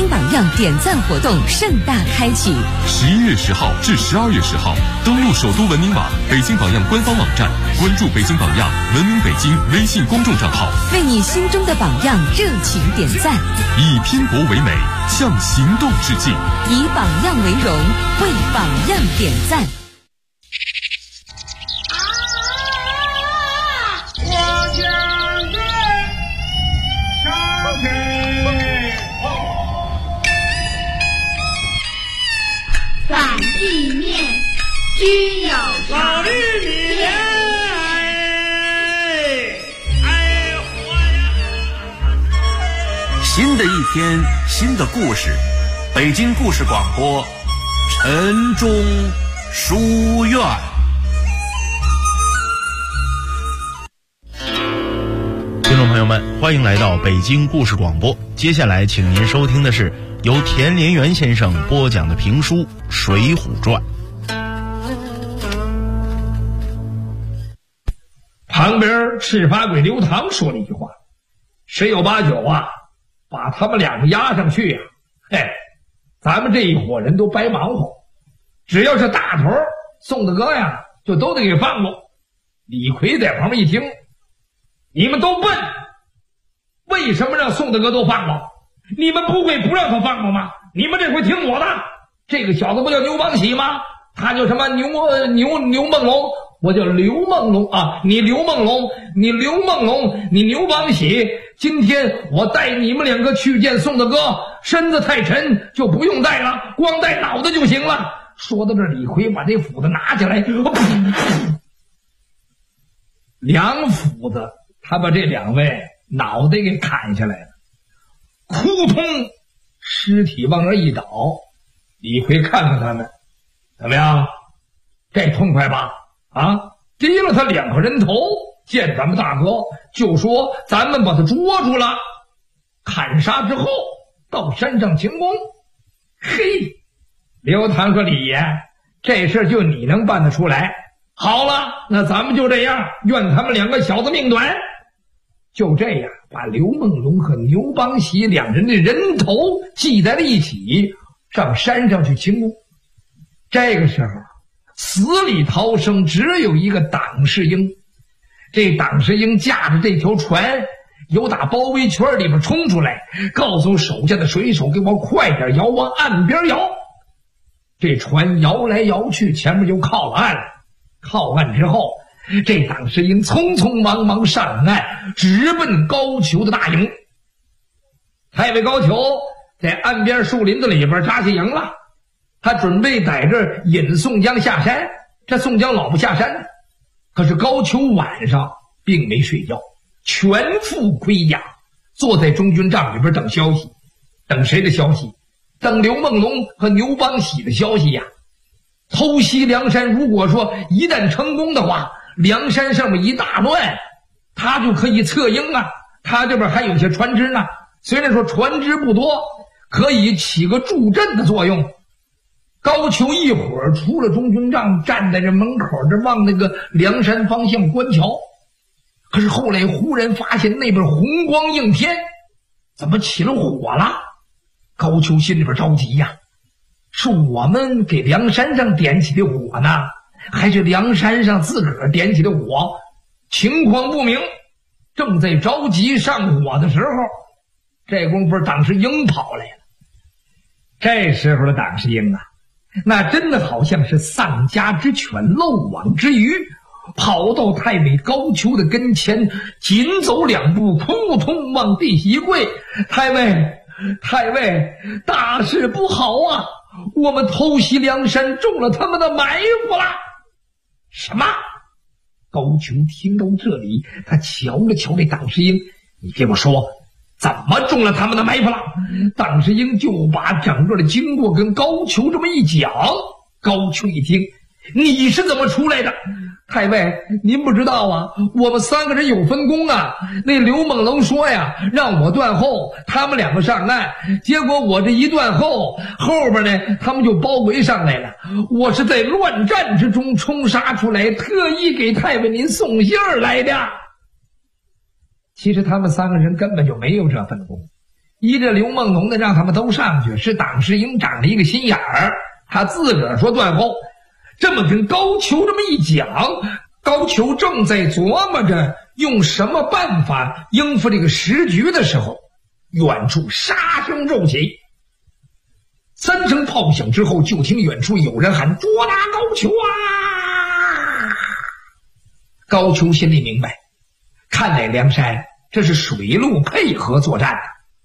京榜样点赞活动盛大开启 ，11月10号至12月10号，登录首都文明网、北京榜样官方网站，关注北京榜样、文明北京微信公众账号， 为你心中的榜样热情点赞， 以拼搏为美，向行动致敬， 以榜样为荣，为榜样点赞。 反地面均有老绿你连新的一天，新的故事，北京故事广播，晨钟书院。 听众朋友们，欢迎来到北京故事广播。接下来，请您收听的是由田连元先生播讲的评书《水浒传》。 旁边赤发鬼刘唐说了一句话：“十有八九啊，把他们两个押上去啊，嘿，咱们这一伙人都白忙活。只要是大头宋大哥呀，就都得给放过。”李逵在旁边一听：“你们都笨，为什么让宋大哥都放过？你们不会不让他放过吗？你们这回听我的，这个小子不叫牛邦喜吗？他叫什么牛梦龙，我叫刘梦龙啊！你刘梦龙，你刘梦龙，你牛邦喜。今天我带你们两个去见宋大哥，身子太沉就不用带了，光带脑袋就行了。”说到这，李逵把这斧子拿起来，两斧子，他把这两位脑袋给砍下来了，扑通，尸体往那一倒。李逵看看他们，怎么样？这痛快吧？啊，低了他2个人头，见咱们大哥就说咱们把他捉住了，砍杀之后到山上请功。嘿，刘唐和李爷，这事就你能办得出来？好了，那咱们就这样，愿他们两个小子命短。就这样，把刘梦龙和牛邦喜两人的人头系在了一起，上山上去请功。这个时候，死里逃生只有一个党世英。这党世英驾着这条船由打包围圈里边冲出来，告诉手下的水手给我快点摇，往岸边摇。这船摇来摇去，前面就靠了岸了。靠岸之后，这党世英匆匆忙忙上岸，直奔高俅的大营。太尉高俅在岸边树林子里边扎下营了，他准备在这儿引宋江下山。这宋江老不下山，可是高俅晚上并没睡觉，全副盔甲，坐在中军帐里边等消息。等谁的消息？等刘梦龙和牛邦喜的消息呀。偷袭梁山，如果说一旦成功的话，梁山上面一大乱，他就可以策应啊。他这边还有些船只呢，虽然说船只不多，可以起个助阵的作用。高俅一会儿出了中军帐，站在这门口这往那个梁山方向观瞧。可是后来忽然发现那边红光映天，怎么起了火了？高俅心里边着急呀，是我们给梁山上点起的火呢，还是梁山上自个儿点起的火？情况不明，正在着急上火的时候，这功夫党世英跑来了。这时候的党世英啊，那真的好像是丧家之犬漏网之鱼，跑到太尉高俅的跟前，紧走2步，扑通往地一跪：“太尉，大事不好啊！我们偷袭梁山，中了他们的埋伏了。”什么？高俅听到这里，他瞧了瞧这党世英：“你给我说，怎么中了他们的埋伏了？”党世英就把整个的经过跟高俅这么一讲。高俅一听：“你是怎么出来的？”“太尉，您不知道啊，我们3个人有分工啊。那刘猛龙说呀，让我断后，他们2个上岸。结果我这一断后，后边呢，他们就包围上来了。我是在乱战之中冲杀出来，特意给太尉您送信儿来的。”其实他们3个人根本就没有这份工。 依着刘梦龙的让他们都上去，是党世英长了一个心眼儿，他自个儿说断后，这么跟高俅这么一讲，高俅正在琢磨着用什么办法应付这个时局的时候，远处杀声骤起，3声炮响之后，就听远处有人喊：“捉拿高俅啊！”高俅心里明白，看来梁山这是水陆配合作战的。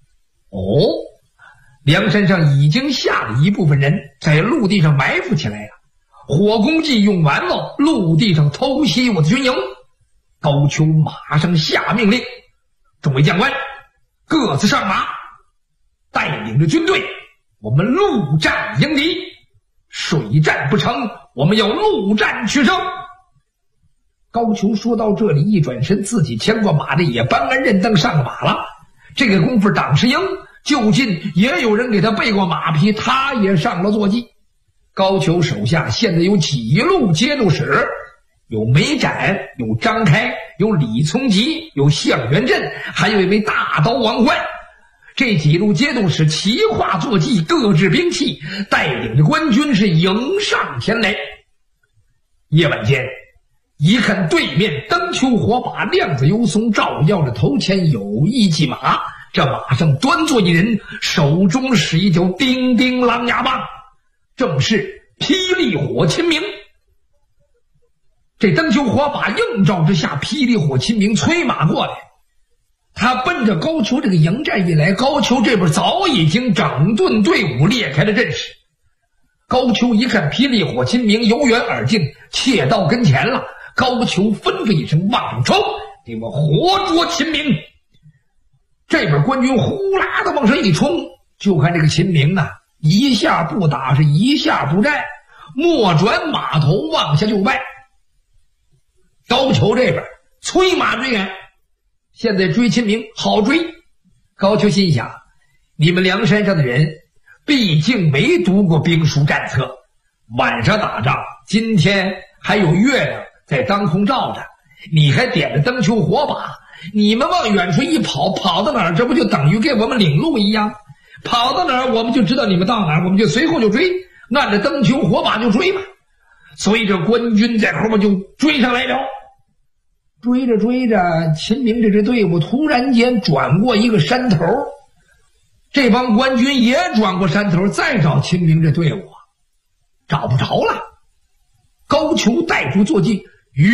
梁山上已经下了一部分人在陆地上埋伏起来了，火攻计用完了，陆地上偷袭我的军营。高俅马上下命令：“众位将官，各自上马，带领着军队，我们陆战迎敌，水战不成，我们要陆战取胜。”高俅说到这里，一转身，自己牵过马的也搬鞍认凳上马了。这个功夫，党世英就近也有人给他备过马匹，他也上了坐骑。高俅手下现在有几路节度使，有梅展，有张开，有李从吉，有向元振，还有一位大刀王焕。这几路节度使齐化坐骑，各执兵器，带领着官军是迎上前来。夜晚间，一看对面灯丘火把，亮子游松照耀着头前有一骑马，这马上端坐一人，手中使一条叮叮狼牙棒，正是霹雳火秦明。这灯丘火把映照之下，霹雳火秦明催马过来，他奔着高俅这个营寨一来，高俅这边早已经整顿队伍，列开了阵势。高俅一看霹雳火秦明由远而近，切到跟前了，高俅吩咐一声：“往冲！给我活捉秦明！”这边官军呼啦的往上一冲，就看这个秦明啊，一下不打，是一下不战，莫转马头往下就败。高俅这边催马追赶，现在追秦明好追。高俅心想，你们梁山上的人毕竟没读过兵书战策，晚上打仗，今天还有月亮在当空照着，你还点着灯丘火把，你们往远处一跑，跑到哪儿，这不就等于给我们领路一样？跑到哪儿，我们就知道你们到哪儿，我们就随后就追，按着灯丘火把就追吧。所以这官军在后面就追上来了。追着追着，秦明这支队伍突然间转过一个山头，这帮官军也转过山头，再找秦明这队伍找不着了。高俅带住坐骑，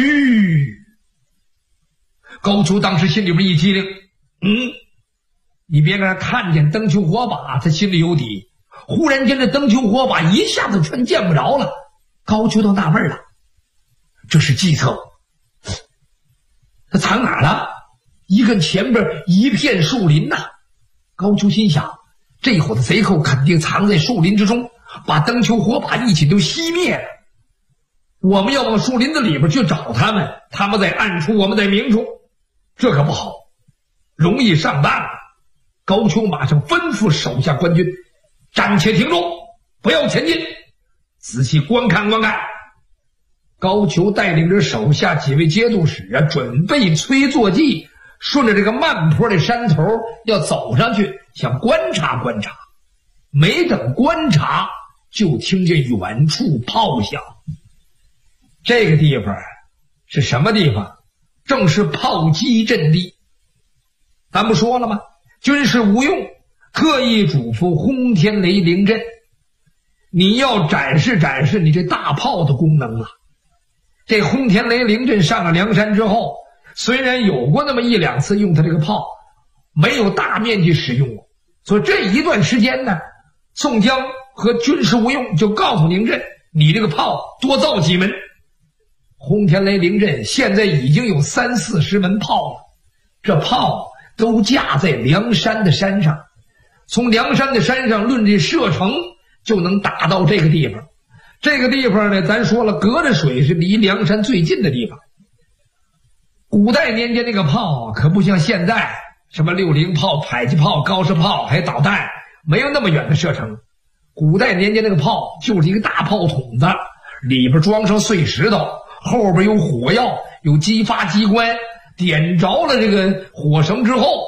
高俅当时心里边一激灵，你别看看见灯丘火把，他心里有底。忽然间这灯丘火把一下子全见不着了，高俅都纳闷了，这是计策，他藏哪了？一看前边一片树林呐，高俅心想，这伙的贼寇肯定藏在树林之中，把灯丘火把一起都熄灭了。我们要往树林子里边去找他们，他们在暗处，我们在明处，这可不好，容易上当。高俅马上吩咐手下官军，暂且停住，不要前进，仔细观看观看。高俅带领着手下几位节度使准备催坐骑，顺着这个慢坡的山头要走上去，想观察观察。没等观察，就听见远处炮响。这个地方是什么地方？正是炮击阵地。咱不说了吗？军事无用，特意嘱咐轰天雷灵阵，你要展示展示你这大炮的功能了。这轰天雷灵阵上了梁山之后，虽然有过那么一两次用它这个炮，没有大面积使用过，所以这一段时间呢，宋江和军事无用就告诉宁振，你这个炮多造几门。轰天雷灵阵现在已经有30-40门炮了，这炮都架在梁山的山上，从梁山的山上论这射程就能打到这个地方。这个地方呢，咱说了，隔着水是离梁山最近的地方。古代年间那个炮可不像现在，什么60炮、迫击炮、高射炮还有导弹，没有那么远的射程。古代年间那个炮就是一个大炮筒子，里边装上碎石头，后边有火药，有激发机关，点着了这个火绳之后，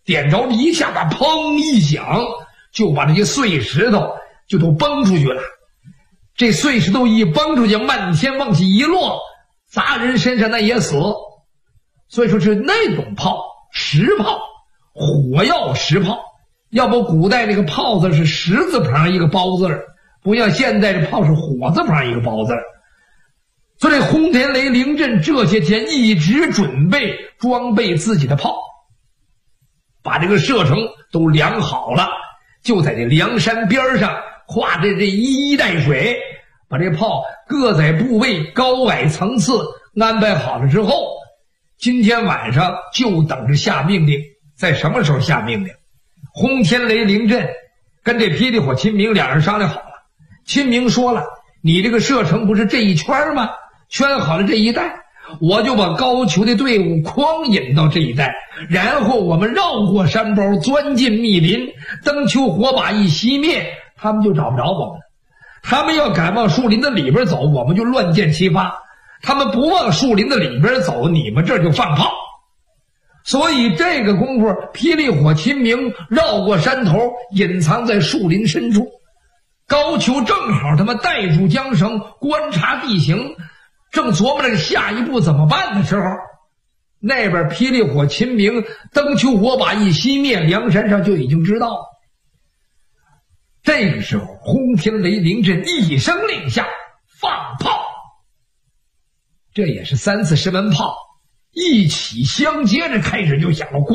点着一下子，砰一响，就把这些碎石头就都崩出去了。这碎石头一崩出去，漫天往起一落，砸人身上那也死。所以说是那种炮，石炮，火药石炮。要不古代这个炮字是石字旁一个包字，不像现在这炮是火字旁一个包字。所以这轰天雷凌阵这些天一直准备装备自己的炮，把这个射程都量好了，就在这梁山边上画着这一带水，把这炮各在部位高矮层次安排好了之后，今天晚上就等着下命令。在什么时候下命令？轰天雷凌阵跟这霹雳火秦明两人商量好了，秦明说了，你这个射程不是这一圈吗？圈好了这一带，我就把高俅的队伍诓引到这一带，然后我们绕过山包，钻进密林，灯球火把一熄灭，他们就找不着我们了。他们要敢往树林的里边走，我们就乱箭齐发；他们不往树林的里边走，你们这就放炮。所以这个功夫，霹雳火秦明绕过山头，隐藏在树林深处。高俅正好他们带住缰绳，观察地形，正琢磨这个下一步怎么办的时候，那边霹雳火秦明灯球火把一熄灭，梁山上就已经知道了。这个时候轰天雷凌阵一声令下，放炮。这也是3次石门炮一起相接着开始就响了，咣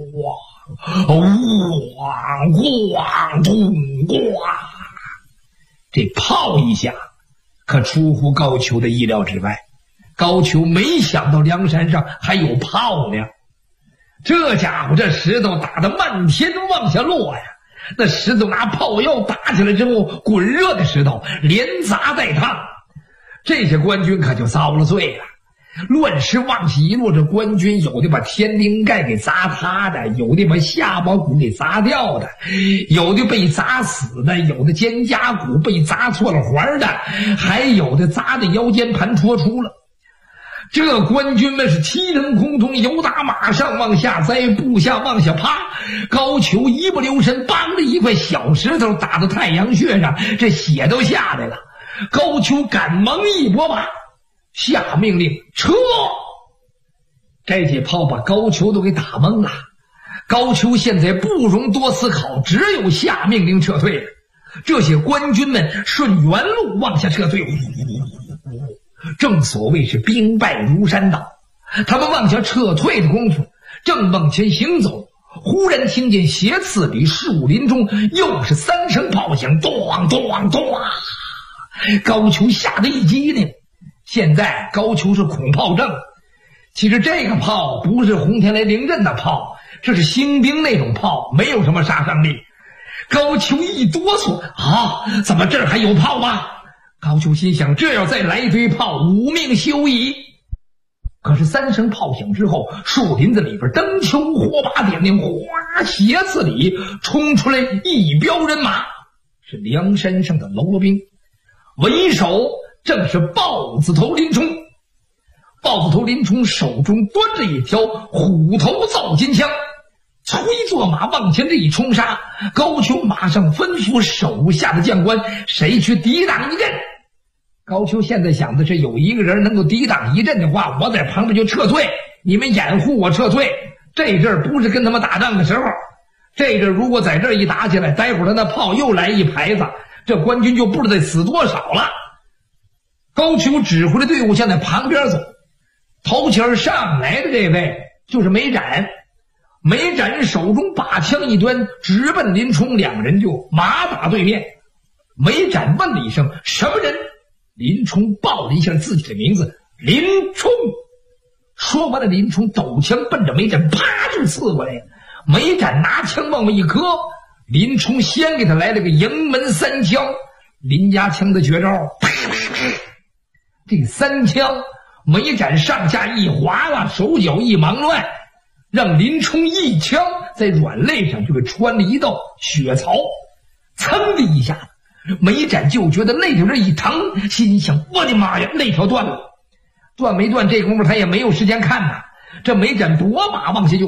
咣咣咚咣。这炮一下可出乎高俅的意料之外，高俅没想到梁山上还有炮呢。这家伙这石头打得漫天往下落呀，那石头拿炮药打起来之后，滚热的石头连砸带烫，这些官军可就遭了罪了。乱石往起一落，这官军有的把天灵盖给砸塌的，有的把下巴骨给砸掉的，有的被砸死的，有的肩胛骨被砸错了环的，还有的砸的腰间盘脱出了。这官军们是七腾空通，由打马上往下栽，部下往下趴。高俅一不留神，梆的一块小石头打到太阳穴上，这血都下来了。高俅赶忙一拨马，下命令撤。这些炮把高俅都给打懵了。高俅现在不容多思考，只有下命令撤退了。这些官军们顺原路往下撤退，正所谓是兵败如山倒。他们往下撤退的功夫，正往前行走，忽然听见斜刺里树林中又是3声炮响，咚咚咚。高俅吓得一激灵。现在高俅是恐炮症，其实这个炮不是轰天雷凌阵的炮，这是兴兵那种炮，没有什么杀伤力。高俅一哆嗦，怎么这儿还有炮吗？高俅心想，这要再来一堆炮，无命休矣。可是3声炮响之后，树林子里边灯球火把点亮，哗，斜刺里冲出来一彪人马，是梁山上的喽啰兵，为首正是豹子头林冲。豹子头林冲手中端着一条虎头造金枪，催坐马往前这一冲杀。高俅马上吩咐手下的将官，谁去抵挡一阵。高俅现在想的是，有一个人能够抵挡一阵的话，我在旁边就撤退，你们掩护我撤退。这阵儿不是跟他们打仗的时候，这阵儿如果在这儿一打起来，待会儿他那炮又来一排子，这官军就不知道得死多少了。高俅指挥的队伍向在旁边走，头前上来的这位就是梅展。梅展手中把枪一端，直奔林冲，两人就马打对面。梅展问了一声什么人，林冲报了一下自己的名字，林冲。说完了，林冲抖枪奔着梅展啪就刺过来。梅展拿枪往外一磕，林冲先给他来了个迎门3枪，林家枪的绝招，啪啪啪。这3枪梅展上下一滑了，手脚一忙乱，让林冲一枪在软肋上就给穿了一道血槽。噌的一下子，梅展就觉得肋条这一疼，心想我的妈呀，肋条断了。断没断这功夫他也没有时间看呐。这梅展夺马往下就迈，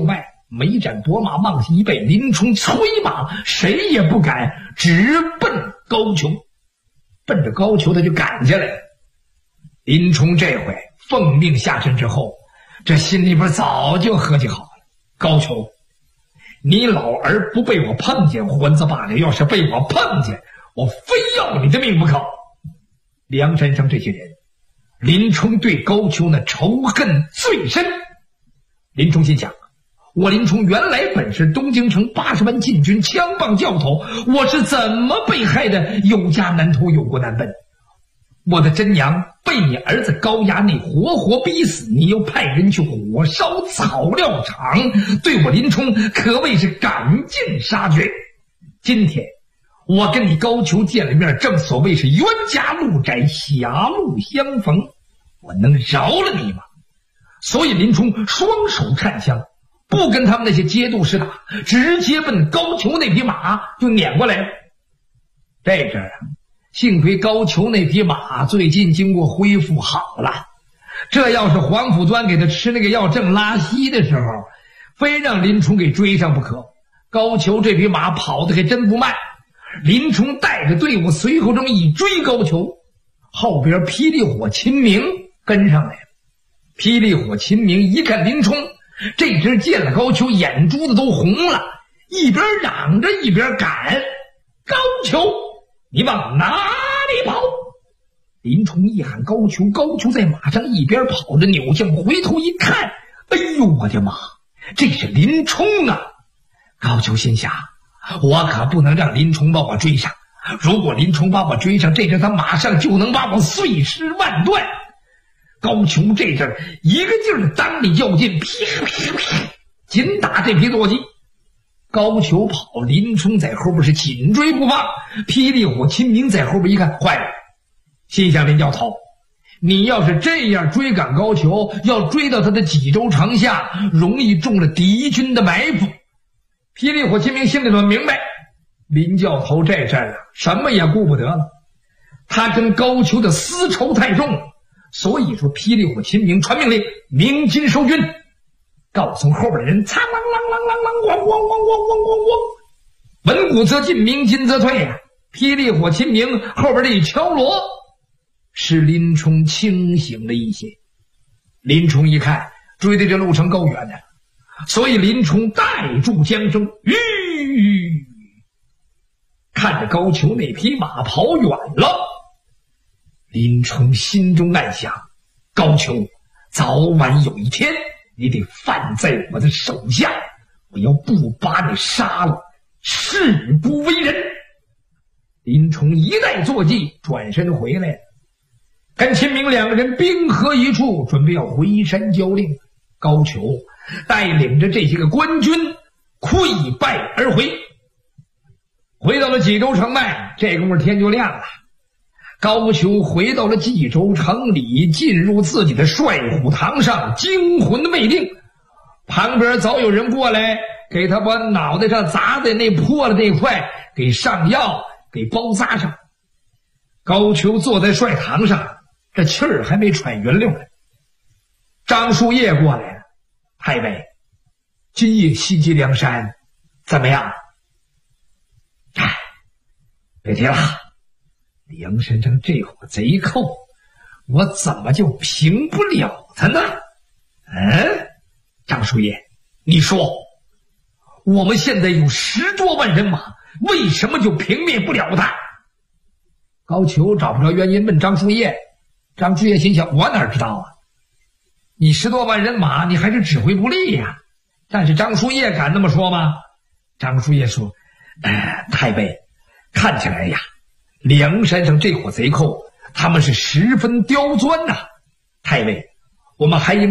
每战拨马往西北，林冲催马，谁也不敢，直奔高俅。奔着高俅他就赶下来了。林冲这回奉命下阵之后，这心里边早就合计好了，高俅，你老儿不被我碰见混子罢了，要是被我碰见，我非要你的命不可。梁山上这些人，林冲对高俅那仇恨最深。林冲心想，我林冲原来本是东京城80万禁军枪棒教头，我是怎么被害的有家难投有国难奔？我的真娘被你儿子高衙内活活逼死，你又派人去火烧草料场，对我林冲可谓是赶尽杀绝。今天我跟你高俅见了面，正所谓是冤家路窄，狭路相逢，我能饶了你吗？所以林冲双手颤枪，不跟他们那些节度使打，直接奔高俅那匹马就撵过来了。这阵啊，幸亏高俅那匹马最近经过恢复好了，这要是黄甫端给他吃那个药正拉稀的时候，非让林冲给追上不可。高俅这匹马跑得还真不慢，林冲带着队伍随后这么一追高俅，后边霹雳火秦明跟上来了。霹雳火秦明一看林冲，这只见了高俅眼珠子都红了，一边嚷着一边赶。高俅，你往哪里跑？林冲一喊高俅，高俅在马上一边跑着扭向回头一看，哎呦我的妈，这是林冲啊！高俅心想，我可不能让林冲把我追上，如果林冲把我追上，这阵他马上就能把我碎尸万段。高俅这阵一个劲儿的当里较劲，啪啪啪，紧打这匹坐骑。高俅跑，林冲在后边是紧追不放。霹雳火秦明在后边一看，坏了，心想林教头，你要是这样追赶高俅，要追到他的济州城下，容易中了敌军的埋伏。霹雳火秦明心里头明白，林教头这阵啊，什么也顾不得了，他跟高俅的私仇太重了。所以说霹雳火秦明传命令，鸣金收军，告诉后边的人，苍啷啷啷啷啷，咣咣咣咣咣咣咣，文武则进，鸣金则退啊。霹雳火秦明后边这一敲锣，使林冲清醒了一些。林冲一看追的这路程够远的，所以林冲带住缰绳，看着高俅那匹马跑远了。林冲心中暗想，高俅，早晚有一天你得犯在我的手下，我要不把你杀了，誓不为人。林冲一带坐骑，转身回来了，跟秦明两个人兵合一处，准备要回山交令。高俅带领着这些个官军溃败而回，回到了济州城外，这功夫天就亮了。高俅回到了济州城里，进入自己的帅虎堂上，惊魂未定。旁边早有人过来，给他把脑袋上砸的那破了那块给上药，给包扎上。高俅坐在帅堂上，这气儿还没喘匀溜呢。张树叶过来了，太尉，今夜袭击梁山，怎么样？哎，别提了。梁山上这伙贼寇，我怎么就平不了他呢？张树叶，你说，我们现在有10多万人马，为什么就平灭不了他？高俅找不着原因问张树叶，张树叶心想，我哪知道啊？你10多万人马，你还是指挥不力呀。但是张树叶敢那么说吗？张树叶说，太尉，看起来呀，梁山上这伙贼寇，他们是十分刁钻呐。太尉，我们还应